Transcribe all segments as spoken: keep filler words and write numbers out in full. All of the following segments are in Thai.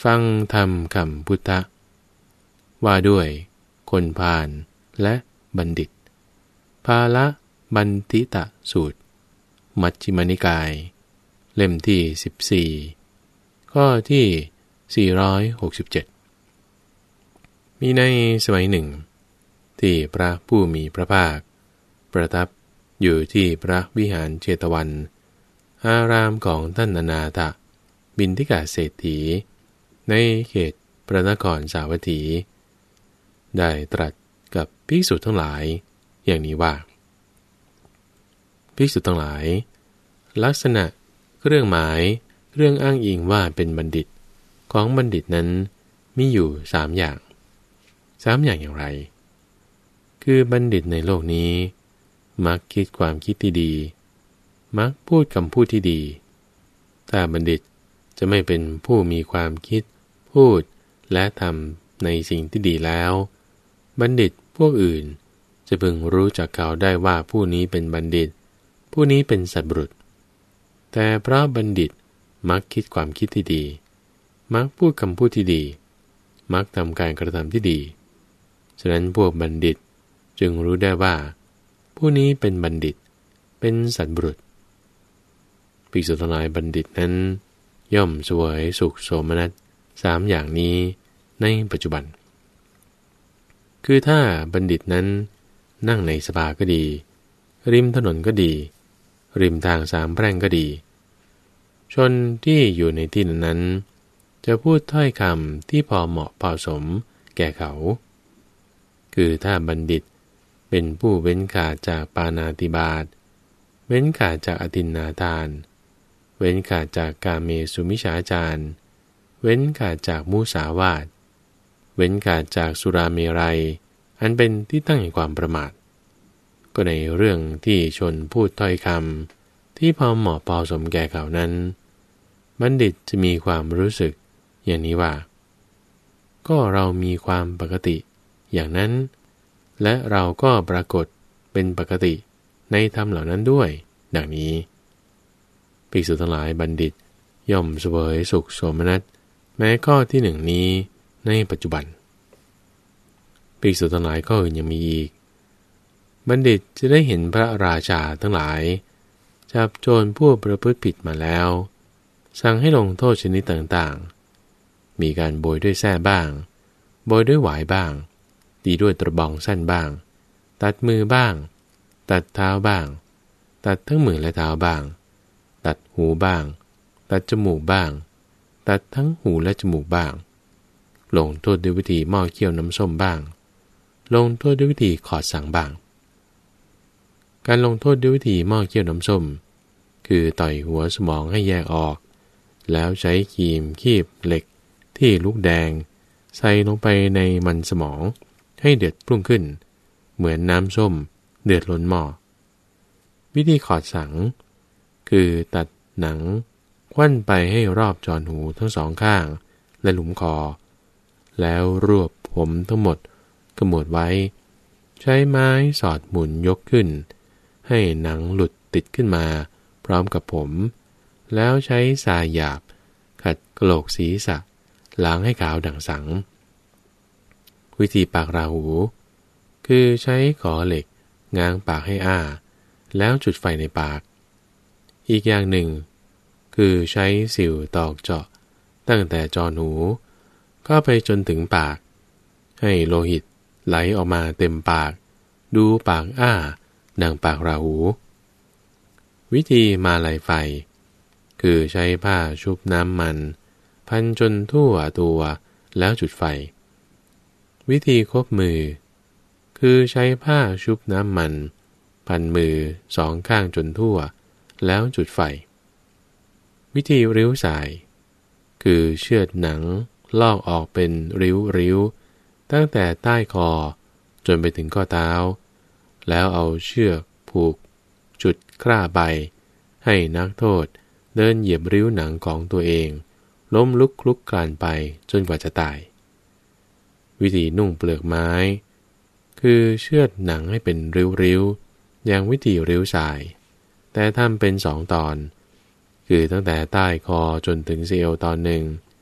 ฟังธรรมคำพุทธะว่าด้วยคนพาลและบัณฑิตภาละบันทิตะสูตรมัชฌิมนิกายเล่มที่สิบสี่ข้อที่สี่ร้อยหกสิบเจ็ดมีในสมัยหนึ่งที่พระผู้มีพระภาคประทับอยู่ที่พระวิหารเชตวันอารามของท่านอนาถบิณฑิกเศรษฐีในเขตพระนครสาวัตถีได้ตรัสกับภิกษุทั้งหลายอย่างนี้ว่าภิกษุทั้งหลายลักษณะเครื่องหมายเรื่องอ้างอิงว่าเป็นบัณฑิตของบัณฑิตนั้นมีอยู่สามอย่างสามอย่างอย่างไรคือบัณฑิตในโลกนี้มักคิดความคิดที่ดีมักพูดคำพูดที่ดีถ้าบัณฑิตจะไม่เป็นผู้มีความคิดพูดและทำในสิ่งที่ดีแล้วบัณฑิตพวกอื่นจะพึงรู้จักเขาได้ว่าผู้นี้เป็นบัณฑิตผู้นี้เป็นสัตบุรุษแต่เพราะบัณฑิตมักคิดความคิดที่ดีมักพูดคำพูดที่ดีมักทำการกระทำที่ดีฉะนั้นพวกบัณฑิตจึงรู้ได้ว่าผู้นี้เป็นบัณฑิตเป็นสัตบุรุษภิกษุทั้งหลายบัณฑิตนั้นย่อมเสวยสุขโสมนัสสามอย่างนี้ในปัจจุบันคือถ้าบัณฑิตนั้นนั่งในสภาก็ดีริมถนนก็ดีริมทางสามแพร่งก็ดีชนที่อยู่ในที่นั้นจะพูดถ้อยคำที่พอเหมาะพอสมแก่เขาคือถ้าบัณฑิตเป็นผู้เว้นขาดจากปาณาติบาตเว้นขาดจากอทินนาทานเว้นขาดจากกาเมสุมิจฉาจารเว้นขาดจากมุสาวาทเว้นขาดจากสุราเมรัยอันเป็นที่ตั้งแห่งความประมาทก็ในเรื่องที่ชนพูดถ้อยคำที่พอเหมาะพอสมแก่เขานั้นบัณฑิตจะมีความรู้สึกอย่างนี้ว่าก็เรามีความปกติอย่างนั้นและเราก็ปรากฏเป็นปกติในธรรมเหล่านั้นด้วยดังนี้ภิกษุทั้งหลายบัณฑิตย่อมเสวยสุขโสมนัสแม้ข้อที่หนึ่งนี้ในปัจจุบันภิกษุทั้งหลายข้ออื่นยังมีอีกบัณฑิตจะได้เห็นพระราชาทั้งหลายจับโจรผู้ประพฤติผิดมาแล้วสั่งให้ลงโทษชนิดต่างๆมีการโบยด้วยแส้บ้างโบยด้วยหวายบ้างตีด้วยตะบองสั้นบ้างตัดมือบ้างตัดเท้าบ้างตัดทั้งมือและเท้าบ้างตัดหูบ้างตัดจมูกบ้างตัดทั้งหูและจมูกบ้างลงโทษด้วยวิธีหม้อเคี่ยวน้ำส้มบ้างลงโทษด้วยวิธีขอดสังบ้างการลงโทษด้วยวิธีหม้อเคี่ยวน้ำส้มคือต่อยหัวสมองให้แยกออกแล้วใช้ครีมคีบเหล็กที่ลูกแดงใส่ลงไปในมันสมองให้เดือดพุ่งขึ้นเหมือนน้ำส้มเดือดล้นหม้อวิธีขอดสังคือตัดหนังควั้นไปให้รอบจอหูทั้งสองข้างและหลุมคอแล้วรวบผมทั้งหมดขมวดไว้ใช้ไม้สอดหมุนยกขึ้นให้หนังหลุดติดขึ้นมาพร้อมกับผมแล้วใช้ทรายหยาบขัดกะโหลกศีรษะล้างให้ขาวดั่งสังวิธีปากราหูคือใช้ขอเหล็กง้างปากให้อ้าแล้วจุดไฟในปากอีกอย่างหนึ่งคือใช้สิวตอกเจาะตั้งแต่จอหูก็ไปจนถึงปากให้โลหิตไหลออกมาเต็มปากดูปากอ้าดังปากราหูวิธีมาลัยไฟคือใช้ผ้าชุบน้ำมันพันจนทั่วตัวแล้วจุดไฟวิธีคบมือคือใช้ผ้าชุบน้ำมันพันมือสองข้างจนทั่วแล้วจุดไฟวิธีริ้วสายคือเชือดหนังลอกออกเป็นริ้วๆตั้งแต่ใต้คอจนไปถึงข้อเท้าแล้วเอาเชือกผูกจุดคร่าใบให้นักโทษเดินเหยียบริ้วหนังของตัวเองล้มลุกคลุกคลานไปจนกว่าจะตายวิธีนุ่งเปลือกไม้คือเชือดหนังให้เป็นริ้วๆอย่างวิธีริ้วสายแต่ทำเป็นสองตอนคือตั้งแต่ใต้คอจนถึงเอวตอนหนึ่ง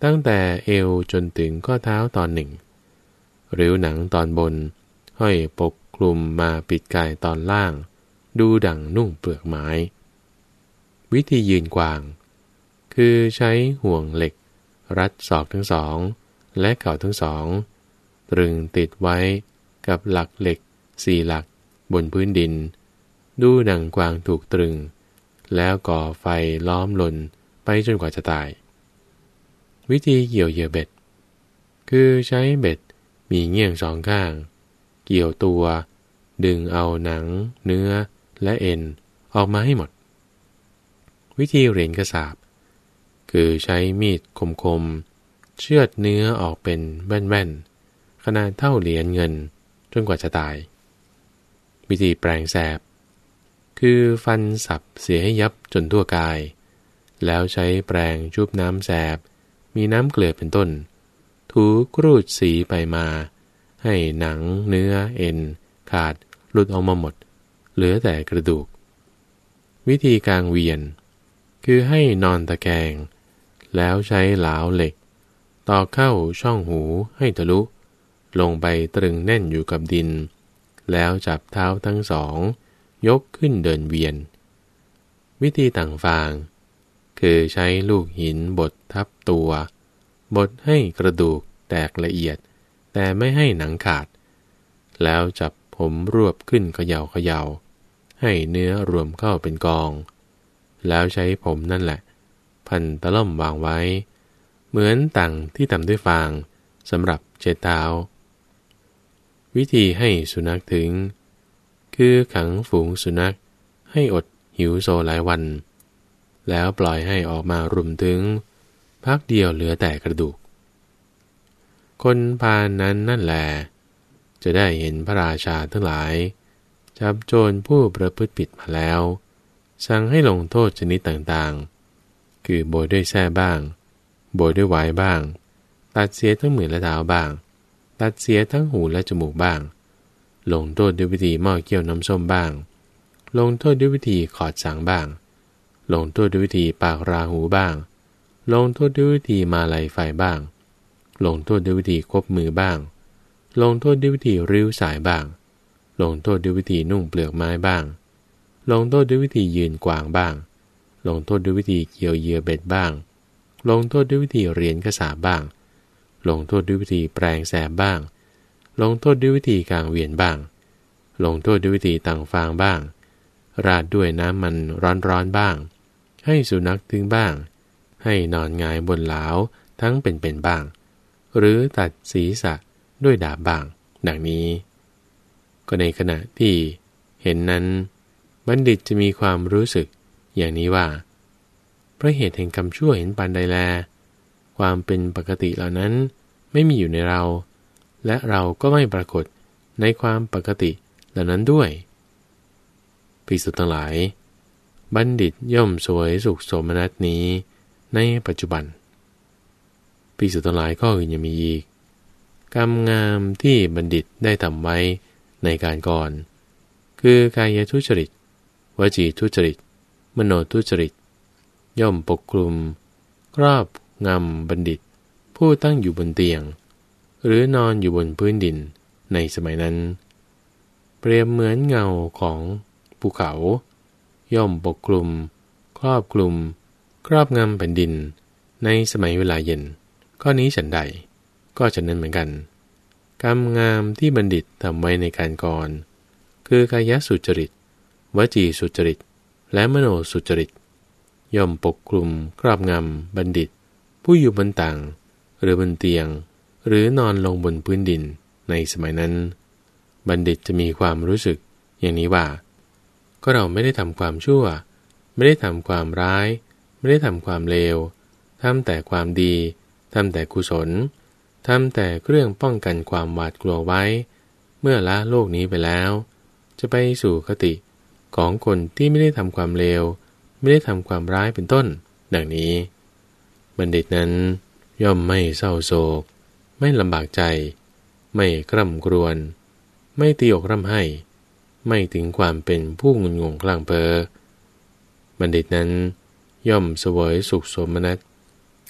ตั้งแต่เอวจนถึงข้อเท้าตอนหนึ่งริ้วหนังตอนบนห้อยปกคลุมมาปิดกายตอนล่างดูดั่งนุ่งเปลือกไม้วิธียืนกวางคือใช้ห่วงเหล็กรัดศอกทั้งสองและเข่าทั้งสองตรึงติดไว้กับหลักเหล็กสี่หลักบนพื้นดินดูดั่งกวางถูกตรึงแล้วก่อไฟล้อมลนไปจนกว่าจะตายวิธีเกี่ยวเหยื่อเบ็ดคือใช้เบ็ดมีเงี่ยงสองข้างเกี่ยวตัวดึงเอาหนังเนื้อและเอ็นออกมาให้หมดวิธีเหรียญกระสาบคือใช้มีดคมๆเชือดเนื้อออกเป็นแว่นๆขนาดเท่าเหรียญเงินจนกว่าจะตายวิธีแปลงแสบคือฟันสับเสียให้ยับจนทั่วกายแล้วใช้แปรงชุบน้ำแสบมีน้ำเกลือเป็นต้นถูกรูดสีไปมาให้หนังเนื้อเอ็นขาดหลุดออกมาหมดเหลือแต่กระดูกวิธีกางเวียนคือให้นอนตะแคงแล้วใช้เหลาเหล็กตอกเข้าช่องหูให้ทะลุลงไปตรึงแน่นอยู่กับดินแล้วจับเท้าทั้งสองยกขึ้นเดินเวียนวิธีต่างฟางคือใช้ลูกหินบดทับตัวบดให้กระดูกแตกละเอียดแต่ไม่ให้หนังขาดแล้วจับผมรวบขึ้นเขย่าเขย่าให้เนื้อรวมเข้าเป็นกองแล้วใช้ผมนั่นแหละพันตะล่อมวางไว้เหมือนต่างที่ทำด้วยฟางสำหรับเช็ดเท้าวิธีให้สุนัขถึงคือขังฝูงสุนัขให้อดหิวโซหลายวันแล้วปล่อยให้ออกมารุมถึงพักเดียวเหลือแต่กระดูกคนพาลนั้นนั่นแหละจะได้เห็นพระราชาทั้งหลายจับโจรผู้ประพฤติผิดมาแล้วสั่งให้ลงโทษชนิดต่างๆคือโบยด้วยแส้บ้างโบยด้วยไว้บ้างตัดเสียทั้งมือและเท้าบ้างตัดเสียทั้งหูและจมูกบ้างลงโทษด้วยวิธีหม้อเคี่ยวน้ำส้มบ้างลงโทษด้วยวิธีขอดสังบ้างลงโทษด้วยวิธีปากราหูบ้างลงโทษด้วยวิธีมาลัยไฟบ้างลงโทษด้วยวิธีคบมือบ้างลงโทษด้วยวิธีริ้วสายบ้างลงโทษด้วยวิธีนุ่งเปลือกไม้บ้างลงโทษด้วยวิธียืนกวางบ้างลงโทษด้วยวิธีเกี่ยวเหยื่อเบ็ดบ้างลงโทษด้วยวิธีเหรียญกระสาบบ้างลงโทษด้วยวิธีแปลงแสบบ้างลงโทษด้วยวิธีกางเวียนบ้างลงโทษด้วยวิธีต่างฟางบ้างราดด้วยน้ำมันร้อนๆบ้างให้สุนัขถึงบ้างให้นอนหงายบนเหลาทั้งเป็นๆบ้างหรือตัดศีรษะด้วยดาบบ้างดังนี้ก็ในขณะที่เห็นนั้นบัณฑิตจะมีความรู้สึกอย่างนี้ว่าเพราะเหตุแห่งกรรมชั่วเห็นปานใดแลความเป็นปกติเหล่านั้นไม่มีอยู่ในเราและเราก็ไม่ปรากฏในความปกติเหล่านั้นด้วยภิกษุทั้งหลายบัณฑิตย่อมสวยสุขโสมนัสนี้ในปัจจุบันภิกษุทั้งหลายข้ออื่นยังมีอีกกรรมงามที่บัณฑิตได้ทำไว้ในการก่อนคือกายทุจริตวจีทุจริตมโนทุจริตย่อมปกคลุมครอบงำบัณฑิตผู้ตั้งอยู่บนเตียงหรือนอนอยู่บนพื้นดินในสมัยนั้นเปรียบเหมือนเงาของภูเขาย่อมปกคลุมครอบคลุมครอบงำแผ่นดินในสมัยเวลาเย็นข้อนี้ฉันใดก็ฉะนั้นเหมือนกันกรรมงามที่บัณฑิตทำไว้ในการก่อนคือกายสุจริตวจีสุจริตและมโนสุจริตย่อมปกคลุมครอบงำบัณฑิตผู้อยู่บนต่างหรือบนเตียงหรือนอนลงบนพื้นดินในสมัยนั้นบัณฑิตจะมีความรู้สึกอย่างนี้ว่าก็เราไม่ได้ทำความชั่วไม่ได้ทำความร้ายไม่ได้ทำความเลวทำแต่ความดีทำแต่กุศลทำแต่เครื่องป้องกันความหวาดกลัวไว้เมื่อละโลกนี้ไปแล้วจะไปสู่คติของคนที่ไม่ได้ทำความเลวไม่ได้ทำความร้ายเป็นต้นดังนี้บัณฑิตนั้นย่อมไม่เศร้าโศกไม่ลำบากใจไม่กร่ำกรวญไม่ตีอกร่ำไห้ไม่ถึงความเป็นผู้งุนงงคลั่งเพ้อบัณฑิตนั้นย่อมเสวยสุขโสมนัส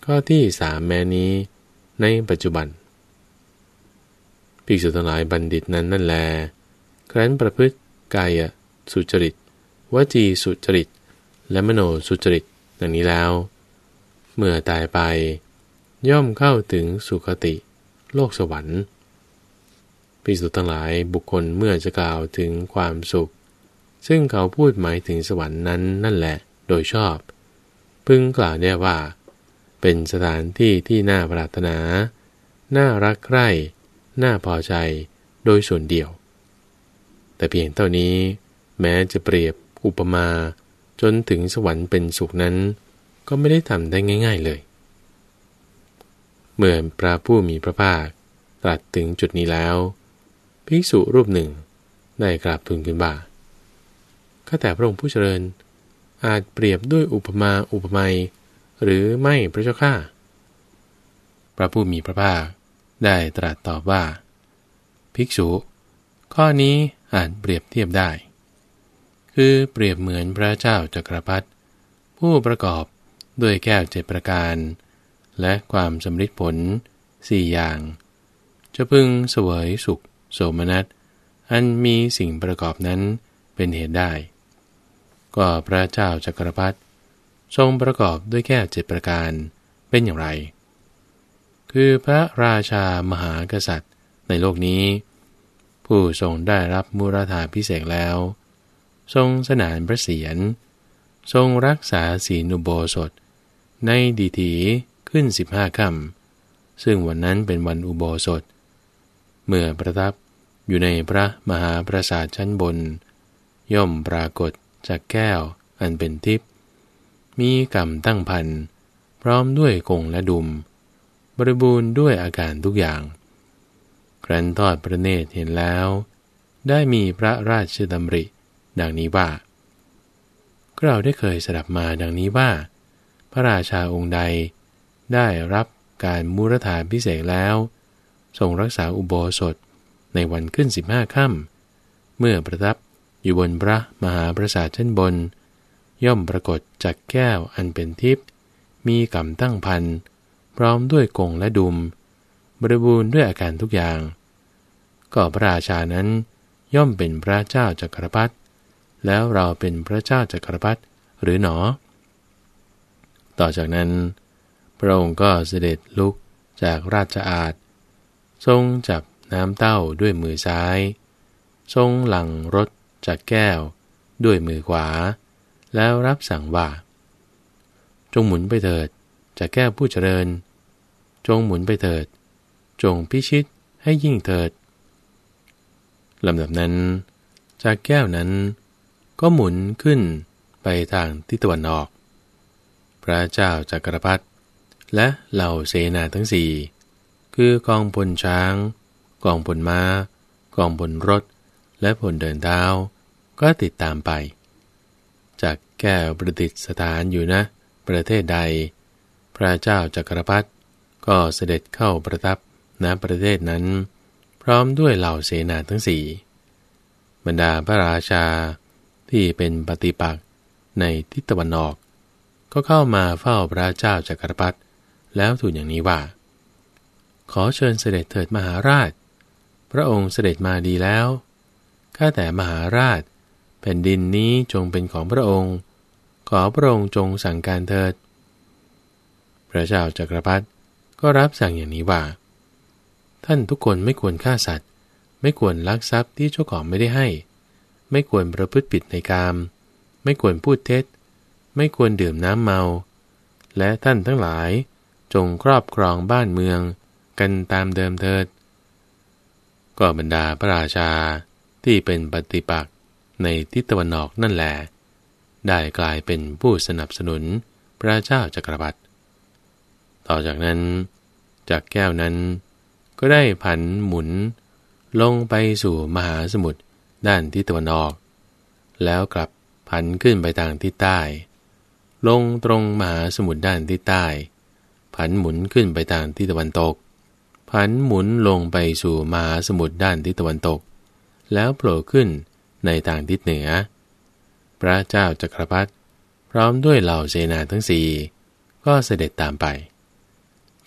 ข้อที่สามแม้นี้ในปัจจุบันภิกษุทั้งหลายบัณฑิตนั้นนั่นแลครั้นประพฤติกายสุจริตวจีสุจริตและมโนสุจริตดังนี้แล้วเมื่อตายไปย่อมเข้าถึงสุคติโลกสวรรค์ภิกษุทั้งหลายบุคคลเมื่อจะกล่าวถึงความสุขซึ่งเขาพูดหมายถึงสวรรค์นั้นนั่นแหละโดยชอบพึงกล่าวได้ว่าเป็นสถานที่ที่น่าปรารถนาน่ารักใคร่น่าพอใจโดยส่วนเดียวแต่เพียงเท่านี้แม้จะเปรียบอุปมาจนถึงสวรรค์เป็นสุขนั้นก็ไม่ได้ทำได้ง่ายๆเลยเมื่อพระผู้มีพระภาคตรัสถึงจุดนี้แล้วภิกษุรูปหนึ่งได้กราบทูลขึ้นว่าข้าแต่พระองค์ผู้เจริญอาจเปรียบด้วยอุปมาอุปไมยหรือไม่พระเจ้าข้าพระผู้มีพระภาคได้ตรัสตอบว่าภิกษุข้อนี้อาจเปรียบเทียบได้คือเปรียบเหมือนพระเจ้าจักรพรรดิผู้ประกอบด้วยแก้วเจ็ดประการและความสำฤทธิ์ผลสี่อย่างจะพึงเสวยสุขโสมนัสอันมีสิ่งประกอบนั้นเป็นเหตุได้ก็พระเจ้าจักรพรรดิทรงประกอบด้วยแก้วเจ็ดประการเป็นอย่างไรคือพระราชามหากษัตริย์ในโลกนี้ผู้ทรงได้รับมุราธาภิเษกแล้วทรงสนานพระเศียรทรงรักษาศีลอุโบสถในดิถีขึ้นสิบห้าค่ำซึ่งวันนั้นเป็นวันอุโบสถเมื่อประทับอยู่ในพระมหาปราสาทชั้นบนย่อมปรากฏจากแก้วอันเป็นทิพย์มีกำตั้งพันพร้อมด้วยกงและดุมบริบูรณ์ด้วยอาการทุกอย่างครั้นทอดพระเนตรเห็นแล้วได้มีพระราชดำริดังนี้ว่าเราได้เคยสดับมาดังนี้ว่าพระราชาองค์ใดได้รับการมุรธาภิเษกแล้วทรงรักษาอุโบสถในวันขึ้นสิบห้าค่ำเมื่อประทับอยู่บนพระมหาปราสาทชั้นบนย่อมปรากฏจากแก้วอันเป็นทิพย์มีกำตั้งพันพร้อมด้วยกงและดุมบริบูรณ์ด้วยอาการทุกอย่างก็พระราชานั้นย่อมเป็นพระเจ้าจักรพรรดิแล้วเราเป็นพระเจ้าจักรพรรดิหรือหนอต่อจากนั้นพระองค์ก็เสด็จลุกจากราชอาณาทรงจับน้ำเต้าด้วยมือซ้ายทรงหลั่งรสจากแก้วด้วยมือขวาแล้วรับสั่งว่าจงหมุนไปเถิดจากแก้วผู้เจริญจงหมุนไปเถิดจงพิชิตให้ยิ่งเถิดลำดับนั้นจากแก้วนั้นก็หมุนขึ้นไปทางทิศตะวันออกพระเจ้าจักรพรรดิและเหล่าเสนาทั้งสี่คือกองพลช้างกองพลม้ากองพลรถและพลเดินเท้าก็ติดตามไปจากแก้วประดิษฐานอยู่นะประเทศใดพระเจ้าจักรพรรดิก็เสด็จเข้าประทับณประเทศนั้นพร้อมด้วยเหล่าเสนาทั้งสี่บรรดาพระราชาที่เป็นปฏิปักษ์ในทิศตะวันออกก็เข้ามาเฝ้าพระเจ้าจักรพรรดิแล้วทูลอย่างนี้ว่าขอเชิญเสด็จเถิดมหาราชพระองค์เสด็จมาดีแล้วข้าแต่มหาราชแผ่นดินนี้จงเป็นของพระองค์ขอพระองค์จงสั่งการเถิดพระเจ้าจักรพรรดิก็รับสั่งอย่างนี้ว่าท่านทุกคนไม่ควรฆ่าสัตว์ไม่ควรลักทรัพย์ที่เจ้าของไม่ได้ให้ไม่ควรประพฤติผิดในกามไม่ควรพูดเท็จไม่ควรดื่มน้ำเมาและท่านทั้งหลายจงครอบครองบ้านเมืองกันตามเดิมเถิดก็บรรดาพระราชาที่เป็นปฏิปักษ์ในทิศตะวันออกนั่นแหละได้กลายเป็นผู้สนับสนุนพระเจ้าจักรพรรดิต่อจากนั้นจากแก้วนั้นก็ได้ผันหมุนลงไปสู่มหาสมุทรด้านทิศตะวันออกแล้วกลับผันขึ้นไปทางทิศใต้ลงตรงมหาสมุทรด้านทิศใต้ผันหมุนขึ้นไปทางทิศตะวันตกผันหมุนลงไปสู่มหาสมุทรด้านทิศตะวันตกแล้วโผล่ขึ้นในทางทิศเหนือพระเจ้าจักรพรรดิพร้อมด้วยเหล่าเสนาทั้งสี่ก็เสด็จตามไป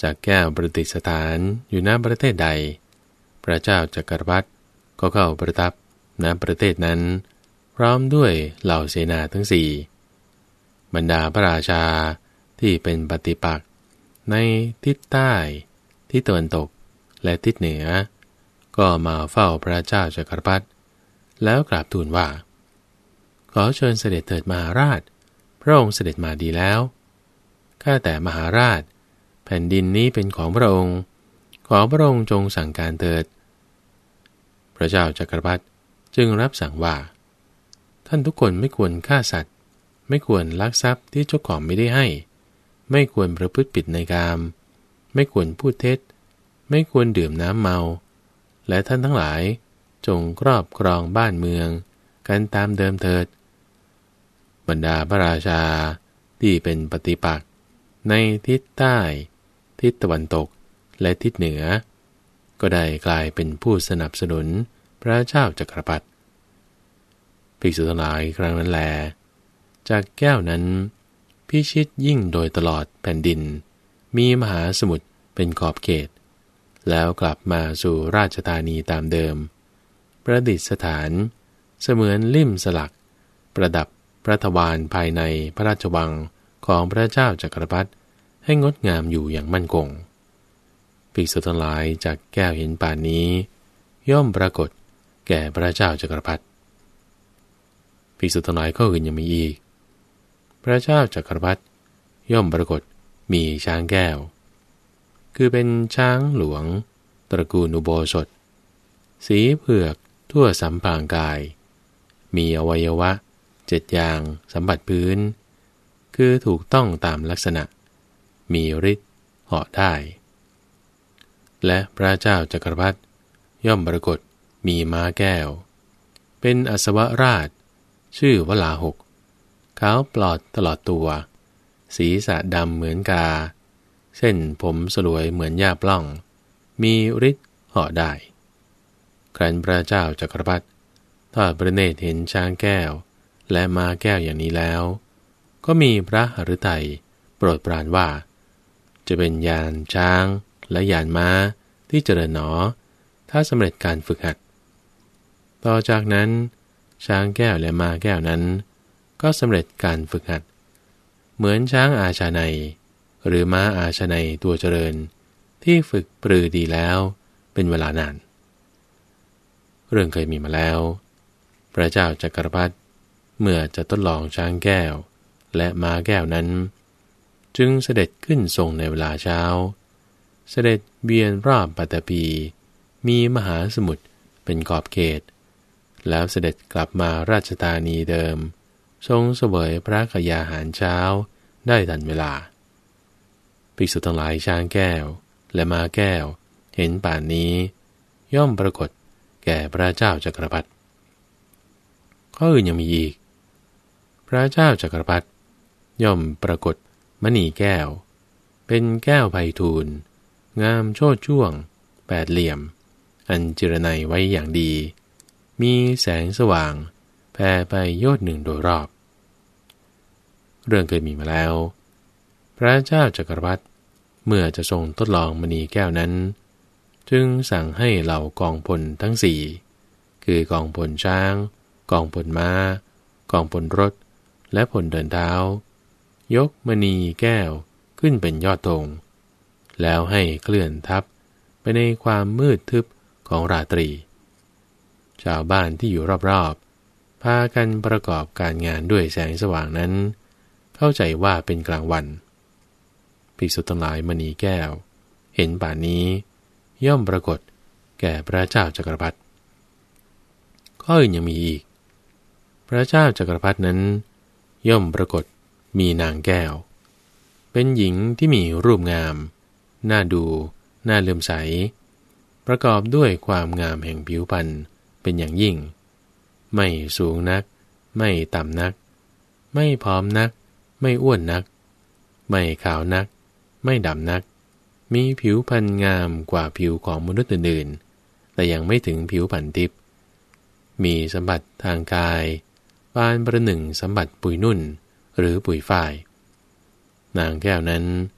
จากแก้วประดิษฐานอยู่ณประเทศใดพระเจ้าจักรพรรดิก็เข้าประทับณประเทศนั้นพร้อมด้วยเหล่าเสนาทั้งสี่บรรดาพระราชาที่เป็นปฏิปักษ์ในทิศใต้ทิศตะวันตกและทิศเหนือก็มาเฝ้าพระเจ้าจักรพรรดิแล้วกราบทูลว่าขอเชิญเสด็จเถิดมหาราชพระองค์เสด็จมาดีแล้วข้าแต่มหาราชแผ่นดินนี้เป็นของพระองค์ขอพระองค์จงสั่งการเถิดพระเจ้าจักรพรรดิจึงรับสั่งว่าท่านทุกคนไม่ควรฆ่าสัตว์ไม่ควรลักทรัพย์ที่เจ้าของไม่ได้ให้ไม่ควรประพฤติผิดในกามไม่ควรพูดเท็จไม่ควรดื่มน้ำเมาและท่านทั้งหลายจงครอบครองบ้านเมืองกันตามเดิมเถิดบรรดาพระราชาที่เป็นปฏิปักษ์ในทิศใต้ทิศตะวันตกและทิศเหนือก็ได้กลายเป็นผู้สนับสนุนพระเจ้าจักรพรรดิภิกษุทั้งหลายครั้งนั้นแลจากแก้วนั้นพิชิตยิ่งโดยตลอดแผ่นดินมีมหาสมุทรเป็นขอบเขตแล้วกลับมาสู่ราชธานีตามเดิมประดิษฐานเสมือนลิ่มสลักประดับพระทวารภายในพระราชวังของพระเจ้าจักรพรรดิให้งดงามอยู่อย่างมั่นคงภิกษุทั้งหลายจากแก้วเห็นป่านนี้ย่อมปรากฏแก่พระเจ้าจักรพรรดิภิกษุทั้งหลายข้ออื่นยังมีอีกพระเจ้าจักรพรรดิย่อมปรากฏมีช้างแก้วคือเป็นช้างหลวงตระกูลอุโบสถสีเผือกทั่วสัมพางกายมีอวัยวะเจ็ดอย่างสัมผัสพื้นคือถูกต้องตามลักษณะมีฤทธิ์เหาะได้และพระเจ้าจักรพรรดิย่อมปรากฏมีม้าแก้วเป็นอัศวราชชื่อวลาหกขาวปลอดตลอดตัวศีรษะดำเหมือนกาเส้นผมสลวยเหมือนหญ้าปล้องมีฤทธิ์เหาะได้ครั้นพระเจ้าจักรพรรดิทอดพระเนตรเห็นช้างแก้วและม้าแก้วอย่างนี้แล้วก็มีพระหฤทัยโปรดปรานว่าจะเป็นยานช้างและยานม้าที่เจริญหนอถ้าสำเร็จการฝึกหัดต่อจากนั้นช้างแก้วและม้าแก้วนั้นก็สำเร็จการฝึกหัดเหมือนช้างอาชาไนหรือม้าอาชาไนตัวเจริญที่ฝึกปรือดีแล้วเป็นเวลานานเรื่องเคยมีมาแล้วพระเจ้าจักรพรรดิเมื่อจะทดลองช้างแก้วและม้าแก้วนั้นจึงเสด็จขึ้นทรงในเวลาเช้าเสด็จเวียนรอบปัตตภีมีมหาสมุทรเป็นขอบเขตแล้วเสด็จกลับมาราชธานีเดิมทรงเสวยพระกยาหารเช้าได้ทันเวลาภิกษุทั้งหลายช้างแก้วและม้าแก้วเห็นป่านนี้ย่อมปรากฏแก่พระเจ้าจักรพรรดิข้ออื่นยังมีอีกพระเจ้าจักรพรรดิย่อมปรากฏมณีแก้วเป็นแก้วไพฑูรย์งามโชติช่วงแปดเหลี่ยมอันจิรนัยไว้อย่างดีมีแสงสว่างแผ่ไปโยชน์หนึ่งโดยรอบเรื่องเคยมีมาแล้วพระเจ้าจักรพรรดิเมื่อจะทรงทดลองมณีแก้วนั้นจึงสั่งให้เหล่ากองพลทั้งสี่คือกองพลช้างกองพลม้ากองพลรถและพลเดินเท้ายกมณีแก้วขึ้นเป็นยอดธงแล้วให้เคลื่อนทัพไปในความมืดทึบของราตรีชาวบ้านที่อยู่รอบๆพากันประกอบการงานด้วยแสงสว่างนั้นเข้าใจว่าเป็นกลางวันภิกษุทั้งหลายมณีแก้วเห็นป่านนี้ย่อมปรากฏแก่พระเจ้าจักรพรรดิข้ออื่นยังมีอีกพระเจ้าจักรพรรดินั้นย่อมปรากฏมีนางแก้วเป็นหญิงที่มีรูปงามน่าดูน่าเลื่อมใสประกอบด้วยความงามแห่งผิวพรรณเป็นอย่างยิ่งไม่สูงนักไม่ต่ำนักไม่ผอมนักไม่อ้วนนักไม่ขาวนักไม่ดำนักมีผิวพรรณงามกว่าผิวของมนุษย์อื่นๆแต่ยังไม่ถึงผิวพรรณทิพย์มีสมบัติทางกายปานประหนึ่งสมบัติปุยนุ่นหรือปุยฝ้ายนางแก้วนั้น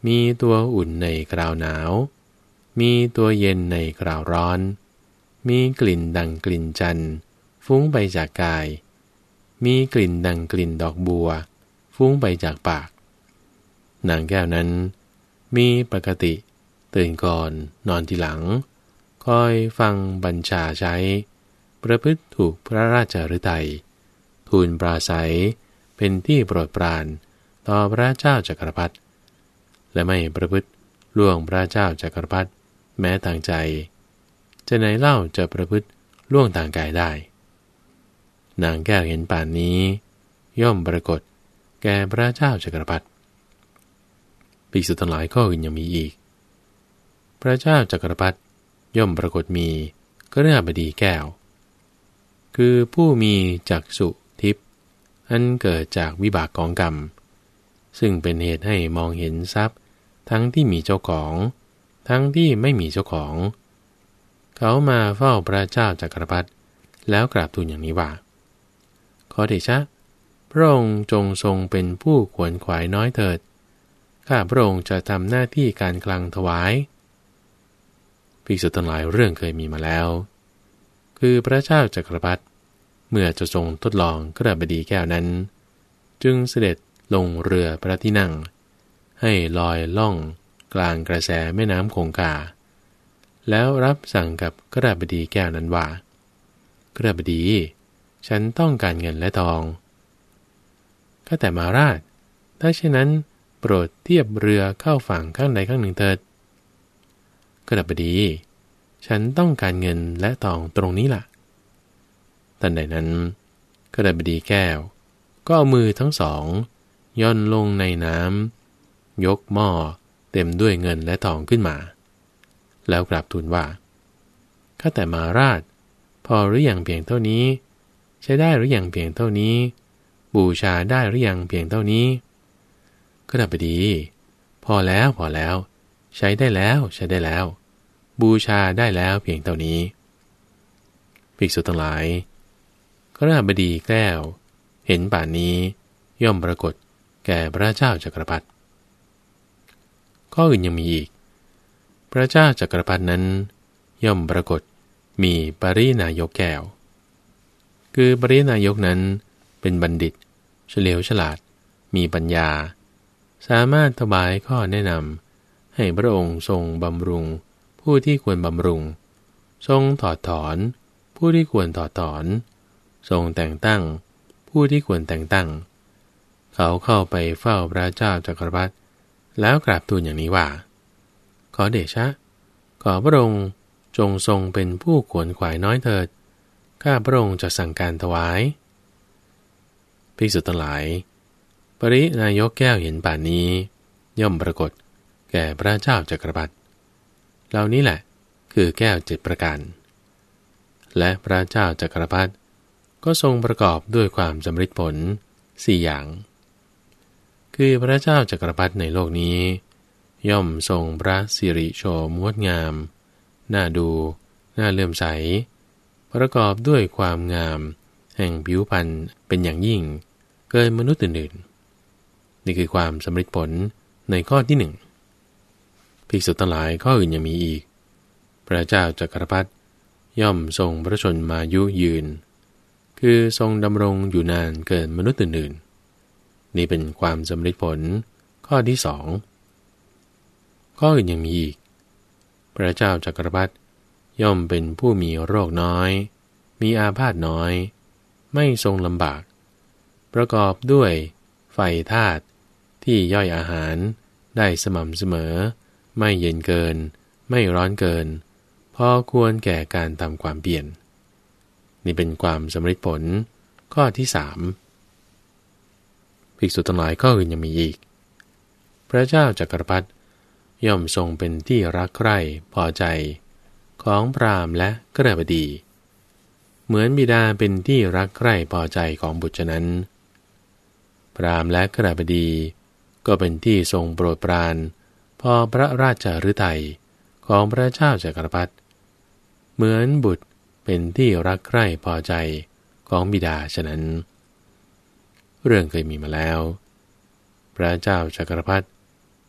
มีตัวอุ่นในคราวหนาวมีตัวเย็นในคราวร้อนมีกลิ่นดังกลิ่นจันทร์ฟุ้งไปจากกายมีกลิ่นดังกลิ่นดอกบัวฟุ้งไปจากปากนางแก้วนั้นมีปกติตื่นก่อนนอนทีหลังคอยฟังบัญชาใช้ประพฤติถูกพระราชฤทัยทูลปราศัยเป็นที่โปรดปรานต่อพระเจ้าจักรพรรดิและไม่ประพฤติล่วงพระเจ้าจักรพรรดิแม้ทางใจจะไหนเล่าจะประพฤติล่วงทางกายได้นางแก้วเห็นป่านนี้ย่อมปรากฏแก่พระเจ้าจักรพรรดิภิกษุทั้งหลายข้ออื่นยังมีอีกพระเจ้าจักรพรรดิย่อมปรากฏมีกฤหบดีแก้วคือผู้มีจักษุทิพย์อันเกิดจากวิบากของกรรมซึ่งเป็นเหตุให้มองเห็นทรัพย์ทั้งที่มีเจ้าของทั้งที่ไม่มีเจ้าของเขามาเฝ้าพระเจ้าจักรพรรดิแล้วกราบทูลอย่างนี้ว่าขอเดชะพระองค์จงทรงเป็นผู้ขวนขวายน้อยเถิดข้าพระองค์จะทำหน้าที่การคลังถวายภิกษุทั้งหลายเรื่องเคยมีมาแล้วคือพระเจ้าจักรพรรดิเมื่อจะทรงทดลองกฤหบดีแก้วนั้นจึงเสด็จลงเรือพระที่นั่งให้ลอยล่องกลางกระแสแม่น้ำคงคาแล้วรับสั่งกับกฤหบดีแก้วนั้นว่ากฤหบดีฉันต้องการเงินและทองข้าแต่มหาราชถ้าเช่นนั้นโปรดเทียบเรือเข้าฝั่งข้างใดข้างหนึ่งเถิดกฤหบดีฉันต้องการเงินและทองตรงนี้ล่ะทันใดนั้นกฤหบดีแก้วก็เอามือทั้งสองย่อนลงในน้ำยกหม้อเต็มด้วยเงินและทองขึ้นมาแล้วกราบทูลว่าข้าแต่มหาราชพอหรือยังเพียงเท่านี้ใช้ได้หรือยังเพียงเท่านี้บูชาได้หรือยังเพียงเท่านี้กฤหบดีพอแล้วพอแล้วใช้ได้แล้วใช้ได้แล้วบูชาได้แล้วเพียงเท่านี้ภิกษุทั้งหลายกฤหบดีแก้วเห็นป่านนี้ย่อมปรากฏแก่พระเจ้าจักรพรรดิข้ออื่นยังมีอีกพระเจ้าจักรพรรดินั้นย่อมปรากฏมีปรินายกแก้วคือปรินายกนั้นเป็นบัณฑิตเฉลียวฉลาดมีปัญญาสามารถถวายข้อแนะนำให้พระองค์ทรงบำรุงผู้ที่ควรบำรุงทรงถอดถอนผู้ที่ควรถอดถอนทรงแต่งตั้งผู้ที่ควรแต่งตั้งเขาเข้าไปเฝ้าพระเจ้าจักรพรรดิแล้วกราบทูลอย่างนี้ว่าขอเดชะขอพระองค์จงทรงเป็นผู้ขวนขวายน้อยเถิดข้าพระองค์จะสั่งการถวายภิกษุทั้งหลายปรินายกแก้วเห็นป่านนี้ย่อมปรากฏแก่พระเจ้าจักรพรรดิเหล่านี้แหละคือแก้วเจ็ดประการและพระเจ้าจักรพรรดิก็ทรงประกอบด้วยความสำฤทธิผลสี่อย่างคือพระเจ้าจักรพรรดิในโลกนี้ย่อมทรงพระสิริโฉมงดงามน่าดูน่าเลื่อมใสประกอบด้วยความงามแห่งผิวพรรณเป็นอย่างยิ่งเกินมนุษย์อื่นๆนี่คือความสำฤทธิผลในข้อที่หนึ่งภิกษุทั้งหลายข้ออื่นยังมีอีกพระเจ้าจักรพรรดิย่อมทรงพระชนมายุยืนคือทรงดำรงอยู่นานเกินมนุษย์อื่นๆนี่เป็นความสำฤทธิผลข้อที่สองข้ออื่นยังมีอีกพระเจ้าจักรพรรดิย่อมเป็นผู้มีโรคน้อยมีอาพาธน้อยไม่ทรงลำบากประกอบด้วยไฟธาตุที่ย่อยอาหารได้สม่ำเสมอไม่เย็นเกินไม่ร้อนเกินพอควรแก่การทำความเปลี่ยนนี่เป็นความสำฤทธิผลข้อที่สามภิกษุทั้งหลายข้ออื่นยังมีอีกพระเจ้าจักรพรรดิย่อมทรงเป็นที่รักใคร่พอใจของพราหมณ์และกฤหบดีเหมือนบิดาเป็นที่รักใคร่พอใจของบุตรฉะนั้นพราหมณ์และกฤหบดีก็เป็นที่ทรงโปรดปรานพอพระราชฤทัยของพระเจ้าจักรพรรดิเหมือนบุตรเป็นที่รักใคร่พอใจของบิดาฉะนั้นเรื่องเคยมีมาแล้วพระเจ้าจักรพรรดิ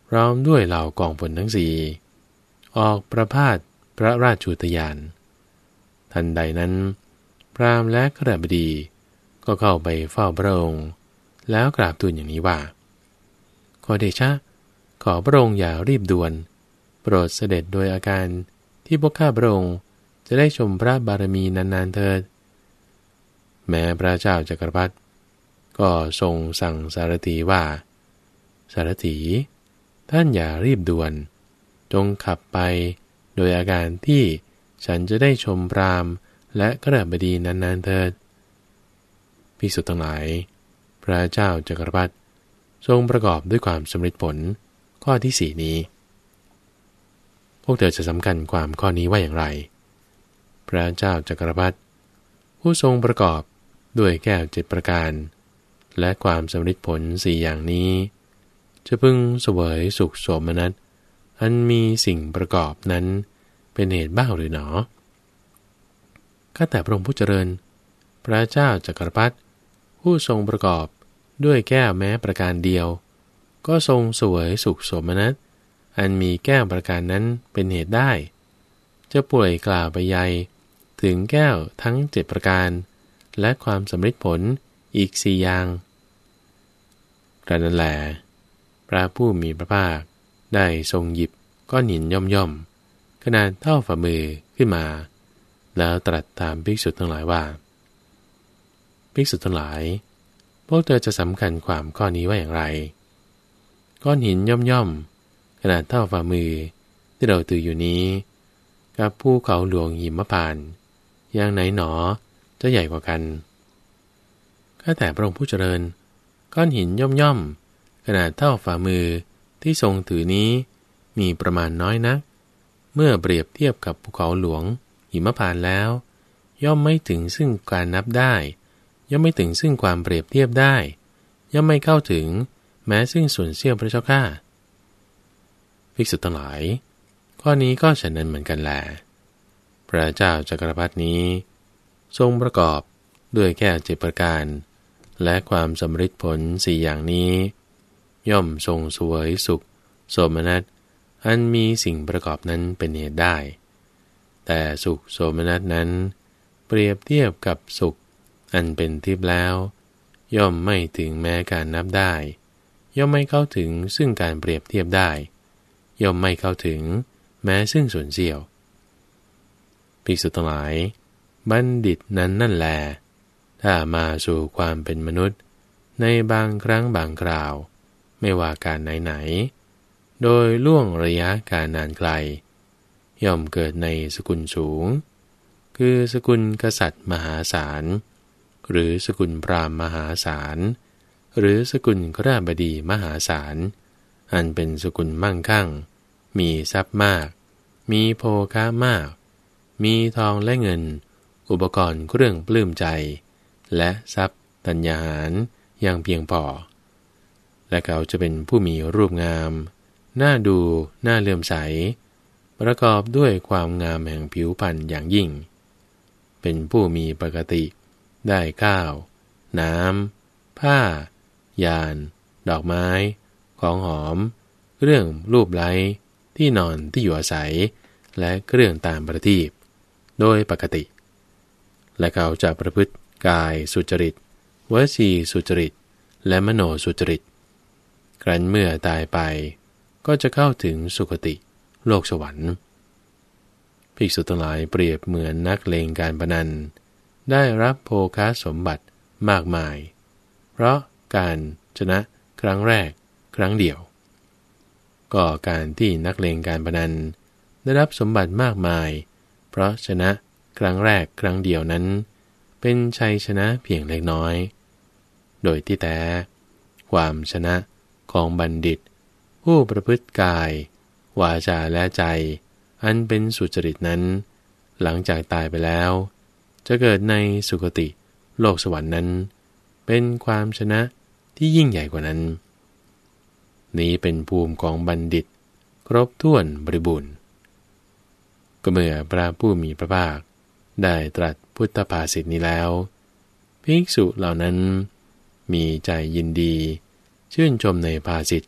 พร้อมด้วยเหล่ากองพลทั้งสี่ออกประพาสพระราชูทยานทันใดนั้นพราหมณ์และขหบดีก็เข้าไปเฝ้าพระองค์แล้วกราบทูลอย่างนี้ว่าขอเดชะขอพระองค์อย่ารีบด่วนโปรดเสด็จโดยอาการที่พวกข้าพระองค์จะได้ชมพระบารมีนานๆเถิดแม้พระเจ้าจักรพรรดิก็ทรงสั่งสารถีว่าสารถีท่านอย่ารีบด่วนจงขับไปโดยอาการที่ฉันจะได้ชมพราหมณ์และขหบดีนานๆเถิดภิกษุทั้งหลายพระเจ้าจักรพรรดิทรงประกอบด้วยความสำเร็จผลข้อที่สี่นี้พวกเธอจะสำคัญความข้อนี้ว่าอย่างไรพระเจ้าจักรพรรดิผู้ทรงประกอบด้วยแก้วเจ็ดประการและความสำเร็จผลสี่อย่างนี้จะพึงเสวยสุขโสมนัสอันมีสิ่งประกอบนั้นเป็นเหตุบ้างหรือหนอข้าแต่พระองค์ผู้เจริญพระเจ้าจักรพรรดิผู้ทรงประกอบด้วยแก้วแม้ประการเดียวก็ทรงเสวยสุขโสมนัสอันมีแก้วประการนั้นเป็นเหตุได้จะป่วยกล่าวไปใหญ่ถึงแก้วทั้งเจ็ดประการและความสำเร็จผลอีกสี่อย่างกระนั้นแลพระผู้มีพระภาคได้ทรงหยิบก้อนหินย่อมๆขนาดเท่าฝ่ามือขึ้นมาแล้วตรัสถามภิกษุทั้งหลายว่าภิกษุทั้งหลายพวกเธอจะสำคัญความข้อนี้ว่าอย่างไรก้อนหินย่อมๆขนาดเท่าฝ่ามือที่เราถืออยู่นี้กับภูเขาหลวงหิมพานต์อย่างไหนหนอจะใหญ่กว่ากันข้าแต่พระองค์ผู้เจริญก้อนหินย่อมๆขนาดเท่าฝ่ามือที่ทรงถือนี้มีประมาณน้อยนักเมื่อเปรียบเทียบกับภูเขาหลวงหิมพานต์แล้วย่อมไม่ถึงซึ่งการนับได้ย่อมไม่ถึงซึ่งความเปรียบเทียบได้ย่อมไม่เข้าถึงแม้ซึ่งส่วนเสี้ยวพระเจ้าข้าภิกษุทั้งหลายข้อนี้ก็ฉะนั้นเหมือนกันแลพระเจ้าจักรพรรดินี้ทรงประกอบด้วยแก้วเจ็ดประการและความสำเร็จผลสี่อย่างนี้ย่อมทรงเสวยสุขโสมนัสอันมีสิ่งประกอบนั้นเป็นเหตุได้แต่สุขโสมนัสนั้นเปรียบเทียบกับสุขอันเป็นทิพย์แล้วย่อมไม่ถึงแม้การนับได้ย่อมไม่เข้าถึงซึ่งการเปรียบเทียบได้ย่อมไม่เข้าถึงแม้ซึ่งส่วนเสี้ยวภิกษุทั้งหลายบัณฑิตนั้นนั่นแลถ้ามาสู่ความเป็นมนุษย์ในบางครั้งบางคราวไม่ว่าการไหนๆโดยล่วงระยะการนานไกลย่อมเกิดในสกุลสูงคือสกุลกษัตริย์มหาศาลหรือสกุลพราหมณ์มหาศาลหรือสกุลขราบดีมหาศาลอันเป็นสกุลมั่งคั่งมีทรัพย์มากมีโภคะมากมีทองและเงินอุปกรณ์เครื่องปลื้มใจและทรัพย์ธัญญาหารอย่างเพียงพอและเขาจะเป็นผู้มีรูปงามน่าดูน่าเลื่อมใสประกอบด้วยความงามแห่งผิวพรรณอย่างยิ่งเป็นผู้มีปกติได้ข้าวน้ำผ้ายานดอกไม้ของหอมเครื่องรูปไล้ที่นอนที่อยู่อาศัยและเครื่องตามประทีปโดยปกติและเขาจะประพฤติกายสุจริตวจีสุจริตและมโนสุจริตครั้นเมื่อตายไปก็จะเข้าถึงสุคติโลกสวรรค์ภิกษุทั้งหลายเปรียบเหมือนนักเลงการพนันได้รับโภคสมบัติมากมายเพราะการชนะครั้งแรกครั้งเดียวก็การที่นักเลงการพนันได้รับสมบัติมากมายเพราะชนะครั้งแรกครั้งเดียวนั้นเป็นชัยชนะเพียงเล็กน้อยโดยที่แท้ความชนะของบัณฑิตผู้ประพฤติกายวาจาและใจอันเป็นสุจริตนั้นหลังจากตายไปแล้วจะเกิดในสุคติโลกสวรรค์นั้นเป็นความชนะที่ยิ่งใหญ่กว่านั้นนี้เป็นภูมิของบัณฑิตครบถ้วนบริบูรณ์ก็เมื่อพระผู้มีพระภาคได้ตรัสพุทธภาษิตนี้แล้วภิกษุเหล่านั้นมีใจยินดีชื่นชมในภาษิต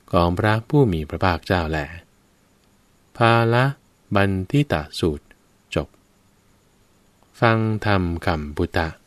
ของพระผู้มีพระภาคเจ้าแลภาละบันทิตสูตรจบฟังธรรมคำพุทธ